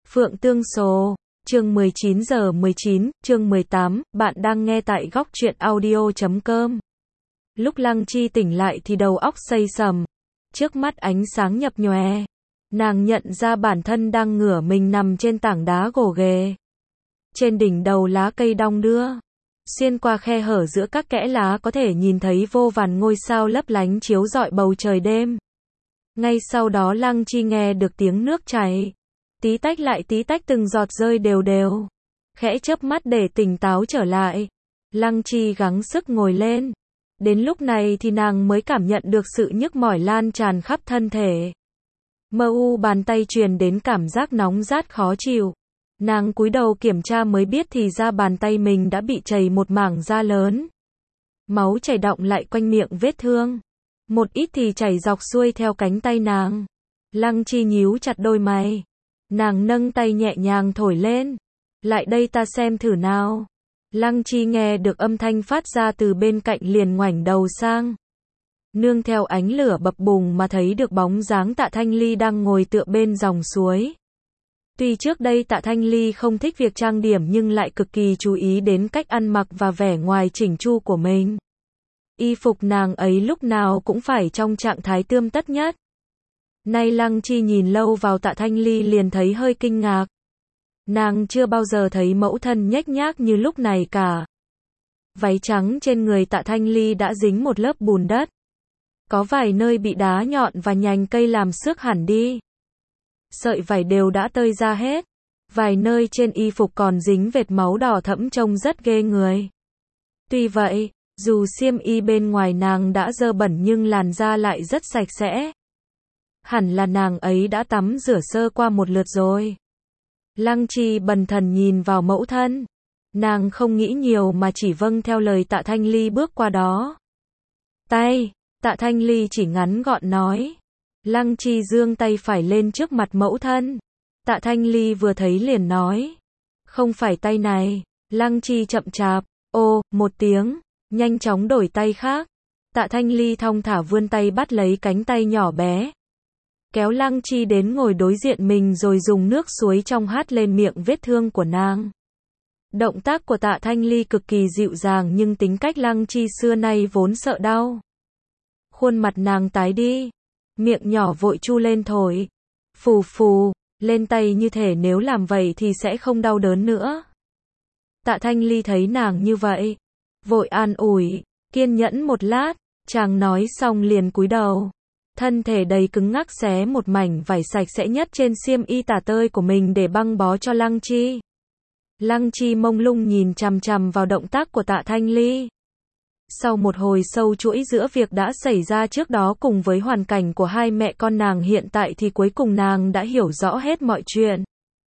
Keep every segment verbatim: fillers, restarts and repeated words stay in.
Phượng Tương Sồ, chương mười chín giờ mười chín, chương mười tám, bạn đang nghe tại góc truyện audio chấm com. Lúc Lăng Chi tỉnh lại thì đầu óc xây sầm, trước mắt ánh sáng nhập nhòe. Nàng nhận ra bản thân đang ngửa mình nằm trên tảng đá gồ ghề. Trên đỉnh đầu lá cây đong đưa, xuyên qua khe hở giữa các kẽ lá có thể nhìn thấy vô vàn ngôi sao lấp lánh chiếu rọi bầu trời đêm. Ngay sau đó Lăng Chi nghe được tiếng nước chảy, tí tách lại tí tách từng giọt rơi đều đều. Khẽ chớp mắt để tỉnh táo trở lại, Lăng Chi gắng sức ngồi lên. Đến lúc này thì nàng mới cảm nhận được sự nhức mỏi lan tràn khắp thân thể. Mơ u bàn tay truyền đến cảm giác nóng rát khó chịu. Nàng cúi đầu kiểm tra mới biết thì ra bàn tay mình đã bị chảy một mảng da lớn. Máu chảy đọng lại quanh miệng vết thương. Một ít thì chảy dọc xuôi theo cánh tay nàng. Lăng Chi nhíu chặt đôi mày. Nàng nâng tay nhẹ nhàng thổi lên. Lại đây ta xem thử nào. Lăng Chi nghe được âm thanh phát ra từ bên cạnh liền ngoảnh đầu sang. Nương theo ánh lửa bập bùng mà thấy được bóng dáng Tạ Thanh Ly đang ngồi tựa bên dòng suối. Tuy trước đây Tạ Thanh Ly không thích việc trang điểm nhưng lại cực kỳ chú ý đến cách ăn mặc và vẻ ngoài chỉnh chu của mình. Y phục nàng ấy lúc nào cũng phải trong trạng thái tươm tất nhất. Nay Lăng Chi nhìn lâu vào Tạ Thanh Ly liền thấy hơi kinh ngạc. Nàng chưa bao giờ thấy mẫu thân nhếch nhác như lúc này cả. Váy trắng trên người Tạ Thanh Ly đã dính một lớp bùn đất. Có vài nơi bị đá nhọn và nhành cây làm xước hẳn đi. Sợi vải đều đã tơi ra hết. Vài nơi trên y phục còn dính vệt máu đỏ thẫm trông rất ghê người. Tuy vậy, dù xiêm y bên ngoài nàng đã dơ bẩn nhưng làn da lại rất sạch sẽ. Hẳn là nàng ấy đã tắm rửa sơ qua một lượt rồi. Lăng Chi bần thần nhìn vào mẫu thân. Nàng không nghĩ nhiều mà chỉ vâng theo lời Tạ Thanh Ly bước qua đó. Tay, Tạ Thanh Ly chỉ ngắn gọn nói. Lăng Chi giương tay phải lên trước mặt mẫu thân. Tạ Thanh Ly vừa thấy liền nói. Không phải tay này. Lăng Chi chậm chạp, ô, một tiếng, nhanh chóng đổi tay khác. Tạ Thanh Ly thong thả vươn tay bắt lấy cánh tay nhỏ bé. Kéo Lăng Chi đến ngồi đối diện mình rồi dùng nước suối trong hắt lên miệng vết thương của nàng. Động tác của Tạ Thanh Ly cực kỳ dịu dàng nhưng tính cách Lăng Chi xưa nay vốn sợ đau. Khuôn mặt nàng tái đi, miệng nhỏ vội chu lên thổi. Phù phù, lên tay như thể nếu làm vậy thì sẽ không đau đớn nữa. Tạ Thanh Ly thấy nàng như vậy, vội an ủi, kiên nhẫn một lát, chàng nói xong liền cúi đầu. Thân thể đầy cứng ngắc xé một mảnh vải sạch sẽ nhất trên xiêm y tả tơi của mình để băng bó cho Lăng Chi. Lăng Chi mông lung nhìn chằm chằm vào động tác của Tạ Thanh Ly. Sau một hồi sâu chuỗi giữa việc đã xảy ra trước đó cùng với hoàn cảnh của hai mẹ con nàng hiện tại thì cuối cùng nàng đã hiểu rõ hết mọi chuyện.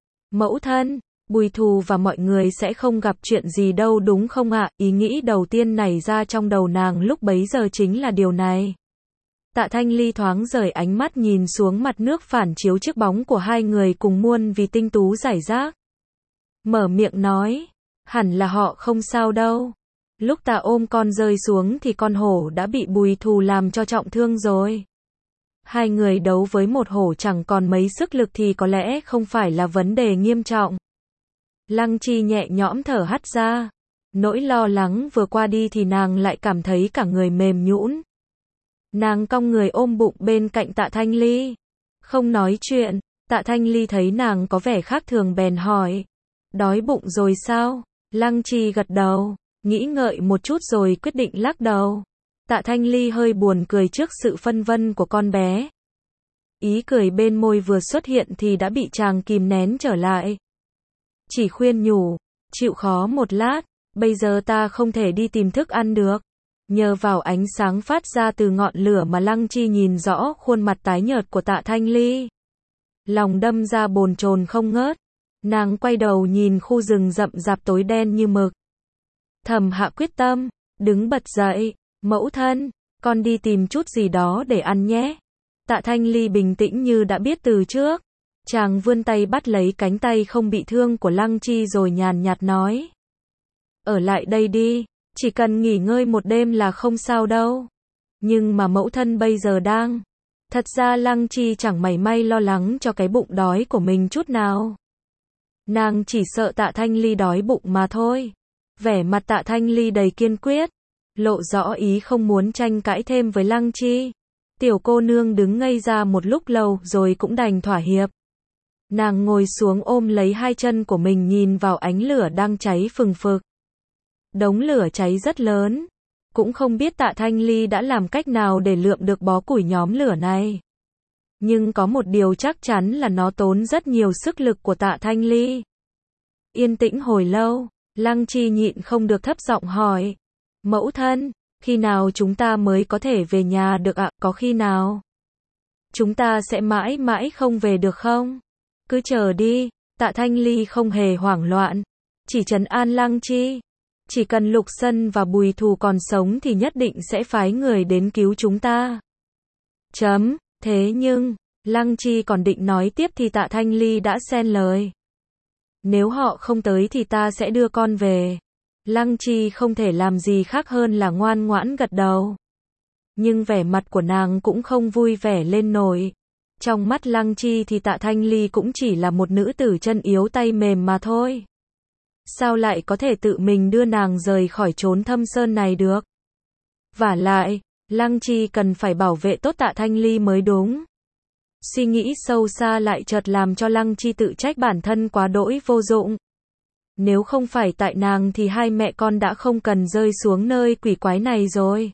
Mẫu thân, Bùi Thù và mọi người sẽ không gặp chuyện gì đâu đúng không ạ? Ý nghĩ đầu tiên nảy ra trong đầu nàng lúc bấy giờ chính là điều này. Tạ Thanh Ly thoáng rời ánh mắt nhìn xuống mặt nước phản chiếu chiếc bóng của hai người cùng muôn vì tinh tú rải rác. Mở miệng nói, hẳn là họ không sao đâu. Lúc ta ôm con rơi xuống thì con hổ đã bị Bùi Thù làm cho trọng thương rồi. Hai người đấu với một hổ chẳng còn mấy sức lực thì có lẽ không phải là vấn đề nghiêm trọng. Lăng Chi nhẹ nhõm thở hắt ra. Nỗi lo lắng vừa qua đi thì nàng lại cảm thấy cả người mềm nhũn. Nàng cong người ôm bụng bên cạnh Tạ Thanh Ly. Không nói chuyện, Tạ Thanh Ly thấy nàng có vẻ khác thường bèn hỏi. Đói bụng rồi sao? Lăng Chi gật đầu, nghĩ ngợi một chút rồi quyết định lắc đầu. Tạ Thanh Ly hơi buồn cười trước sự phân vân của con bé. Ý cười bên môi vừa xuất hiện thì đã bị chàng kìm nén trở lại. Chỉ khuyên nhủ, chịu khó một lát, bây giờ ta không thể đi tìm thức ăn được. Nhờ vào ánh sáng phát ra từ ngọn lửa mà Lăng Chi nhìn rõ khuôn mặt tái nhợt của Tạ Thanh Ly. Lòng đâm ra bồn chồn không ngớt. Nàng quay đầu nhìn khu rừng rậm rạp tối đen như mực. Thầm hạ quyết tâm, đứng bật dậy, mẫu thân, con đi tìm chút gì đó để ăn nhé. Tạ Thanh Ly bình tĩnh như đã biết từ trước. Chàng vươn tay bắt lấy cánh tay không bị thương của Lăng Chi rồi nhàn nhạt nói. Ở lại đây đi. Chỉ cần nghỉ ngơi một đêm là không sao đâu. Nhưng mà mẫu thân bây giờ đang. Thật ra Lăng Chi chẳng mảy may lo lắng cho cái bụng đói của mình chút nào. Nàng chỉ sợ Tạ Thanh Ly đói bụng mà thôi. Vẻ mặt Tạ Thanh Ly đầy kiên quyết, lộ rõ ý không muốn tranh cãi thêm với Lăng Chi. Tiểu cô nương đứng ngây ra một lúc lâu rồi cũng đành thỏa hiệp. Nàng ngồi xuống ôm lấy hai chân của mình nhìn vào ánh lửa đang cháy phừng phực. Đống lửa cháy rất lớn. Cũng không biết Tạ Thanh Ly đã làm cách nào để lượm được bó củi nhóm lửa này. Nhưng có một điều chắc chắn là nó tốn rất nhiều sức lực của Tạ Thanh Ly. Yên tĩnh hồi lâu, Lăng Chi nhịn không được thấp giọng hỏi. Mẫu thân, khi nào chúng ta mới có thể về nhà được ạ? Có khi nào chúng ta sẽ mãi mãi không về được không? Cứ chờ đi. Tạ Thanh Ly không hề hoảng loạn, chỉ trấn an Lăng Chi. Chỉ cần Lục Sân và Bùi Thù còn sống thì nhất định sẽ phái người đến cứu chúng ta. Chấm. Thế nhưng, Lăng Chi còn định nói tiếp thì Tạ Thanh Ly đã xen lời. Nếu họ không tới thì ta sẽ đưa con về. Lăng Chi không thể làm gì khác hơn là ngoan ngoãn gật đầu. Nhưng vẻ mặt của nàng cũng không vui vẻ lên nổi. Trong mắt Lăng Chi thì Tạ Thanh Ly cũng chỉ là một nữ tử chân yếu tay mềm mà thôi. Sao lại có thể tự mình đưa nàng rời khỏi chốn thâm sơn này được? Vả lại, Lăng Chi cần phải bảo vệ tốt Tạ Thanh Ly mới đúng. Suy nghĩ sâu xa lại chợt làm cho Lăng Chi tự trách bản thân quá đỗi vô dụng. Nếu không phải tại nàng thì hai mẹ con đã không cần rơi xuống nơi quỷ quái này rồi.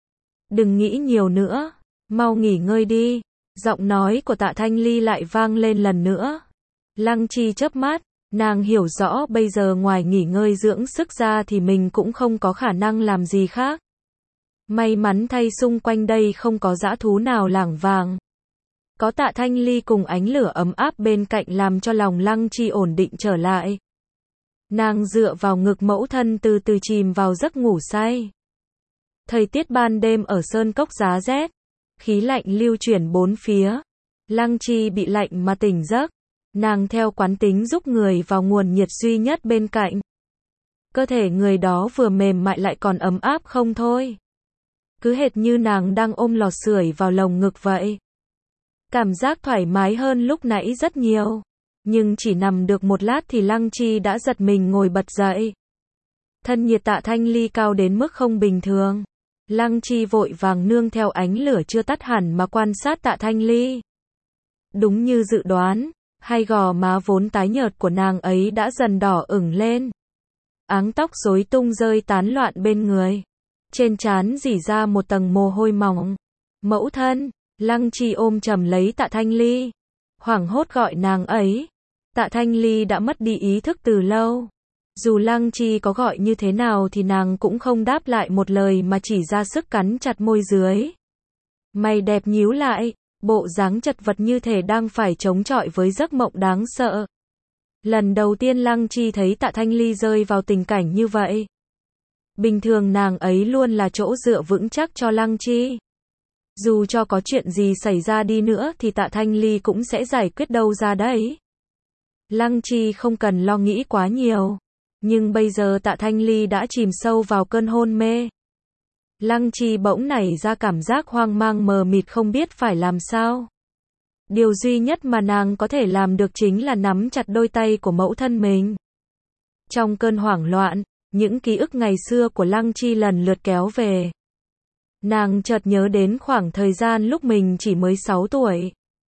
Đừng nghĩ nhiều nữa, mau nghỉ ngơi đi. Giọng nói của Tạ Thanh Ly lại vang lên lần nữa. Lăng Chi chớp mắt, nàng hiểu rõ bây giờ ngoài nghỉ ngơi dưỡng sức ra thì mình cũng không có khả năng làm gì khác. May mắn thay xung quanh đây không có dã thú nào lảng vàng. Có Tạ Thanh Ly cùng ánh lửa ấm áp bên cạnh làm cho lòng Lăng Chi ổn định trở lại. Nàng dựa vào ngực mẫu thân từ từ chìm vào giấc ngủ say. Thời tiết ban đêm ở sơn cốc giá rét, khí lạnh lưu chuyển bốn phía. Lăng Chi bị lạnh mà tỉnh giấc. Nàng theo quán tính giúp người vào nguồn nhiệt duy nhất bên cạnh. Cơ thể người đó vừa mềm mại lại còn ấm áp không thôi. Cứ hệt như nàng đang ôm lò sưởi vào lồng ngực vậy. Cảm giác thoải mái hơn lúc nãy rất nhiều. Nhưng chỉ nằm được một lát thì Lăng Chi đã giật mình ngồi bật dậy. Thân nhiệt Tạ Thanh Ly cao đến mức không bình thường. Lăng Chi vội vàng nương theo ánh lửa chưa tắt hẳn mà quan sát Tạ Thanh Ly. Đúng như dự đoán, hai gò má vốn tái nhợt của nàng ấy đã dần đỏ ửng lên. Áng tóc rối tung rơi tán loạn bên người. Trên trán rỉ ra một tầng mồ hôi mỏng. Mẫu thân, Lăng Chi ôm chầm lấy Tạ Thanh Ly. Hoảng hốt gọi nàng ấy. Tạ Thanh Ly đã mất đi ý thức từ lâu. Dù Lăng Chi có gọi như thế nào thì nàng cũng không đáp lại một lời mà chỉ ra sức cắn chặt môi dưới. Mày đẹp nhíu lại, bộ dáng chật vật như thể đang phải chống chọi với giấc mộng đáng sợ. Lần đầu tiên Lăng Chi thấy Tạ Thanh Ly rơi vào tình cảnh như vậy. Bình thường nàng ấy luôn là chỗ dựa vững chắc cho Lăng Chi. Dù cho có chuyện gì xảy ra đi nữa thì Tạ Thanh Ly cũng sẽ giải quyết đâu ra đấy. Lăng Chi không cần lo nghĩ quá nhiều. Nhưng bây giờ Tạ Thanh Ly đã chìm sâu vào cơn hôn mê. Lăng Chi bỗng nảy ra cảm giác hoang mang mờ mịt không biết phải làm sao. Điều duy nhất mà nàng có thể làm được chính là nắm chặt đôi tay của mẫu thân mình. Trong cơn hoảng loạn, những ký ức ngày xưa của Lăng Chi lần lượt kéo về. Nàng chợt nhớ đến khoảng thời gian lúc mình chỉ mới sáu tuổi.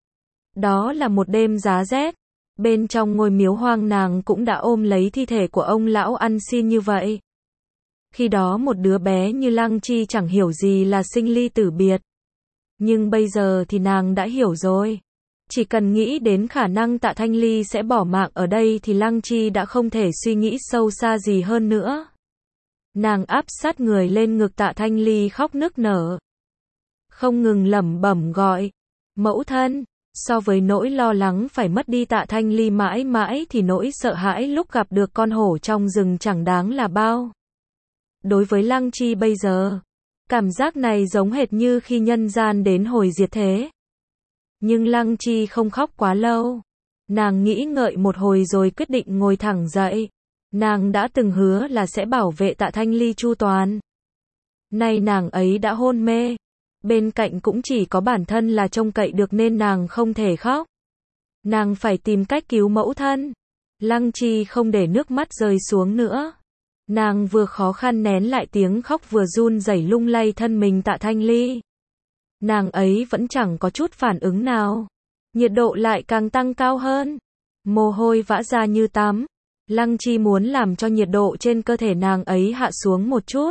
Đó là một đêm giá rét. Bên trong ngôi miếu hoang nàng cũng đã ôm lấy thi thể của ông lão ăn xin như vậy. Khi đó một đứa bé như Lăng Chi chẳng hiểu gì là sinh ly tử biệt. Nhưng bây giờ thì nàng đã hiểu rồi. Chỉ cần nghĩ đến khả năng Tạ Thanh Ly sẽ bỏ mạng ở đây thì Lăng Chi đã không thể suy nghĩ sâu xa gì hơn nữa. Nàng áp sát người lên ngực Tạ Thanh Ly khóc nức nở. Không ngừng lẩm bẩm gọi. Mẫu thân. So với nỗi lo lắng phải mất đi Tạ Thanh Ly mãi mãi thì nỗi sợ hãi lúc gặp được con hổ trong rừng chẳng đáng là bao. Đối với Lăng Chi bây giờ, cảm giác này giống hệt như khi nhân gian đến hồi diệt thế. Nhưng Lăng Chi không khóc quá lâu. Nàng nghĩ ngợi một hồi rồi quyết định ngồi thẳng dậy. Nàng đã từng hứa là sẽ bảo vệ Tạ Thanh Ly chu toàn. Nay nàng ấy đã hôn mê. Bên cạnh cũng chỉ có bản thân là trông cậy được nên nàng không thể khóc. Nàng phải tìm cách cứu mẫu thân. Lăng Chi không để nước mắt rơi xuống nữa. Nàng vừa khó khăn nén lại tiếng khóc vừa run rẩy lung lay thân mình Tạ Thanh Ly. Nàng ấy vẫn chẳng có chút phản ứng nào. Nhiệt độ lại càng tăng cao hơn. Mồ hôi vã ra như tắm. Lăng Chi muốn làm cho nhiệt độ trên cơ thể nàng ấy hạ xuống một chút.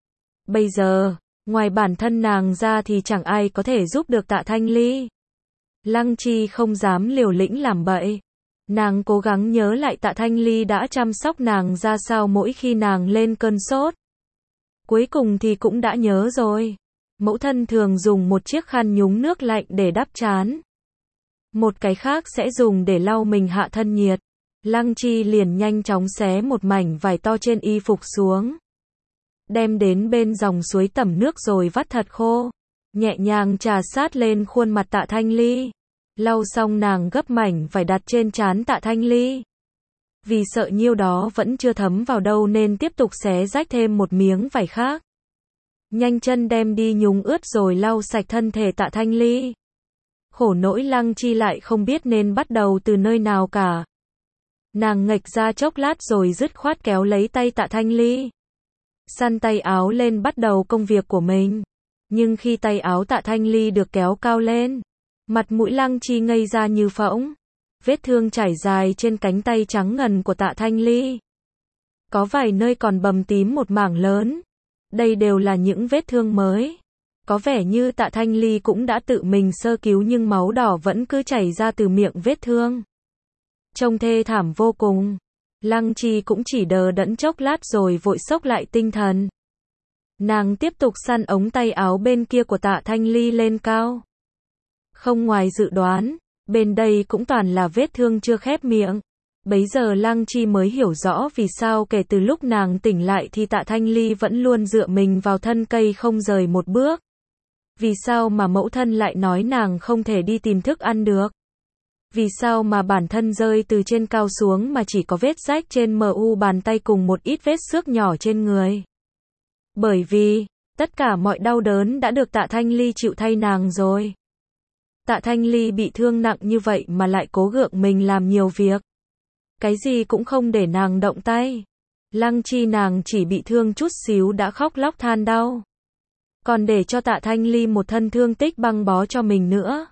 Bây giờ, ngoài bản thân nàng ra thì chẳng ai có thể giúp được Tạ Thanh Ly. Lăng Chi không dám liều lĩnh làm bậy. Nàng cố gắng nhớ lại Tạ Thanh Ly đã chăm sóc nàng ra sao mỗi khi nàng lên cơn sốt. Cuối cùng thì cũng đã nhớ rồi. Mẫu thân thường dùng một chiếc khăn nhúng nước lạnh để đắp trán. Một cái khác sẽ dùng để lau mình hạ thân nhiệt. Lăng Chi liền nhanh chóng xé một mảnh vải to trên y phục xuống. Đem đến bên dòng suối tẩm nước rồi vắt thật khô. Nhẹ nhàng chà sát lên khuôn mặt Tạ Thanh Ly. Lau xong nàng gấp mảnh vải đặt trên trán Tạ Thanh Ly. Vì sợ nhiêu đó vẫn chưa thấm vào đâu nên tiếp tục xé rách thêm một miếng vải khác. Nhanh chân đem đi nhúng ướt rồi lau sạch thân thể Tạ Thanh Ly. Khổ nỗi Lăng Chi lại không biết nên bắt đầu từ nơi nào cả. Nàng nghệch ra chốc lát rồi dứt khoát kéo lấy tay Tạ Thanh Ly. Săn tay áo lên bắt đầu công việc của mình. Nhưng khi tay áo Tạ Thanh Ly được kéo cao lên, mặt mũi Lăng Chi ngây ra như phỗng. Vết thương trải dài trên cánh tay trắng ngần của Tạ Thanh Ly. Có vài nơi còn bầm tím một mảng lớn. Đây đều là những vết thương mới. Có vẻ như Tạ Thanh Ly cũng đã tự mình sơ cứu nhưng máu đỏ vẫn cứ chảy ra từ miệng vết thương. Trông thê thảm vô cùng. Lăng Chi cũng chỉ đờ đẫn chốc lát rồi vội xốc lại tinh thần. Nàng tiếp tục săn ống tay áo bên kia của Tạ Thanh Ly lên cao. Không ngoài dự đoán, bên đây cũng toàn là vết thương chưa khép miệng. Bấy giờ Lăng Chi mới hiểu rõ vì sao kể từ lúc nàng tỉnh lại thì Tạ Thanh Ly vẫn luôn dựa mình vào thân cây không rời một bước. Vì sao mà mẫu thân lại nói nàng không thể đi tìm thức ăn được? Vì sao mà bản thân rơi từ trên cao xuống mà chỉ có vết rách trên mu bàn tay cùng một ít vết xước nhỏ trên người? Bởi vì, tất cả mọi đau đớn đã được Tạ Thanh Ly chịu thay nàng rồi. Tạ Thanh Ly bị thương nặng như vậy mà lại cố gượng mình làm nhiều việc. Cái gì cũng không để nàng động tay. Lăng Chi nàng chỉ bị thương chút xíu đã khóc lóc than đau. Còn để cho Tạ Thanh Ly một thân thương tích băng bó cho mình nữa.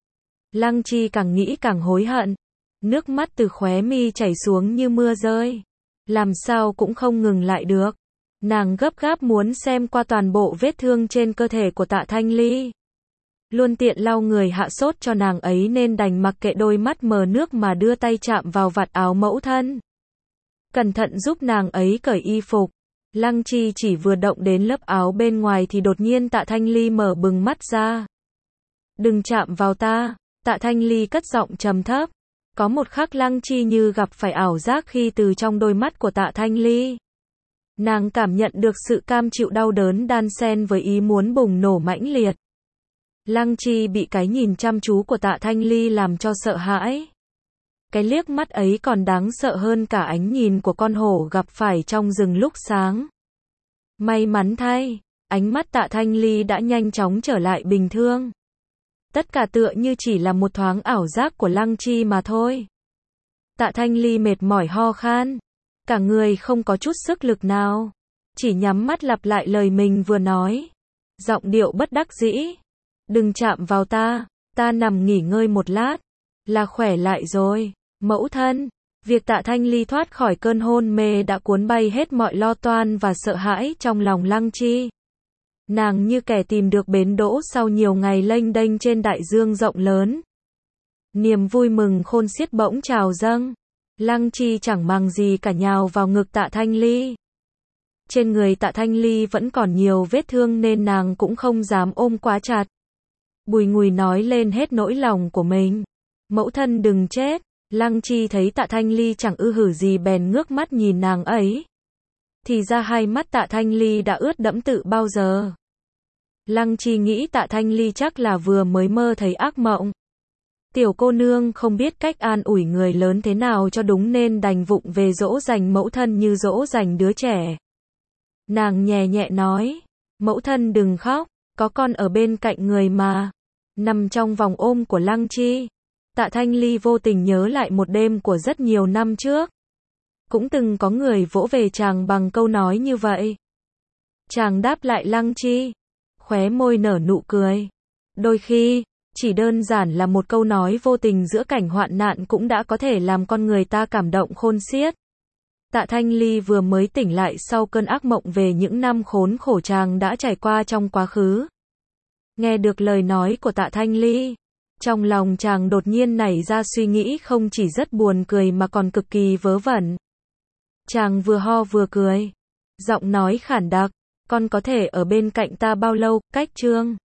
Lăng Chi càng nghĩ càng hối hận. Nước mắt từ khóe mi chảy xuống như mưa rơi. Làm sao cũng không ngừng lại được. Nàng gấp gáp muốn xem qua toàn bộ vết thương trên cơ thể của Tạ Thanh Ly. Luôn tiện lau người hạ sốt cho nàng ấy nên đành mặc kệ đôi mắt mờ nước mà đưa tay chạm vào vạt áo mẫu thân. Cẩn thận giúp nàng ấy cởi y phục. Lăng Chi chỉ vừa động đến lớp áo bên ngoài thì đột nhiên Tạ Thanh Ly mở bừng mắt ra. Đừng chạm vào ta, Tạ Thanh Ly cất giọng trầm thấp. Có một khắc Lăng Chi như gặp phải ảo giác khi từ trong đôi mắt của Tạ Thanh Ly. Nàng cảm nhận được sự cam chịu đau đớn đan xen với ý muốn bùng nổ mãnh liệt. Lăng Chi bị cái nhìn chăm chú của Tạ Thanh Ly làm cho sợ hãi. Cái liếc mắt ấy còn đáng sợ hơn cả ánh nhìn của con hổ gặp phải trong rừng lúc sáng. May mắn thay, ánh mắt Tạ Thanh Ly đã nhanh chóng trở lại bình thường. Tất cả tựa như chỉ là một thoáng ảo giác của Lăng Chi mà thôi. Tạ Thanh Ly mệt mỏi ho khan. Cả người không có chút sức lực nào. Chỉ nhắm mắt lặp lại lời mình vừa nói. Giọng điệu bất đắc dĩ. Đừng chạm vào ta, ta nằm nghỉ ngơi một lát. Là khỏe lại rồi. Mẫu thân. Việc Tạ Thanh Ly thoát khỏi cơn hôn mê đã cuốn bay hết mọi lo toan và sợ hãi trong lòng Lăng Chi. Nàng như kẻ tìm được bến đỗ sau nhiều ngày lênh đênh trên đại dương rộng lớn. Niềm vui mừng khôn xiết bỗng trào dâng. Lăng Chi chẳng màng gì cả nhào vào ngực Tạ Thanh Ly. Trên người Tạ Thanh Ly vẫn còn nhiều vết thương nên nàng cũng không dám ôm quá chặt. Bùi ngùi nói lên hết nỗi lòng của mình. Mẫu thân đừng chết. Lăng Chi thấy Tạ Thanh Ly chẳng ư hử gì bèn ngước mắt nhìn nàng ấy. Thì ra hai mắt Tạ Thanh Ly đã ướt đẫm tự bao giờ. Lăng Chi nghĩ Tạ Thanh Ly chắc là vừa mới mơ thấy ác mộng. Tiểu cô nương không biết cách an ủi người lớn thế nào cho đúng nên đành vụng về dỗ dành mẫu thân như dỗ dành đứa trẻ. Nàng nhẹ nhẹ nói, mẫu thân đừng khóc, có con ở bên cạnh người mà. Nằm trong vòng ôm của Lăng Chi, Tạ Thanh Ly vô tình nhớ lại một đêm của rất nhiều năm trước. Cũng từng có người vỗ về chàng bằng câu nói như vậy. Chàng đáp lại Lăng Chi, khóe môi nở nụ cười. Đôi khi, chỉ đơn giản là một câu nói vô tình giữa cảnh hoạn nạn cũng đã có thể làm con người ta cảm động khôn xiết. Tạ Thanh Ly vừa mới tỉnh lại sau cơn ác mộng về những năm khốn khổ chàng đã trải qua trong quá khứ. Nghe được lời nói của Tạ Thanh Ly, trong lòng chàng đột nhiên nảy ra suy nghĩ không chỉ rất buồn cười mà còn cực kỳ vớ vẩn. Chàng vừa ho vừa cười, giọng nói khản đặc, con có thể ở bên cạnh ta bao lâu, Cách Trương?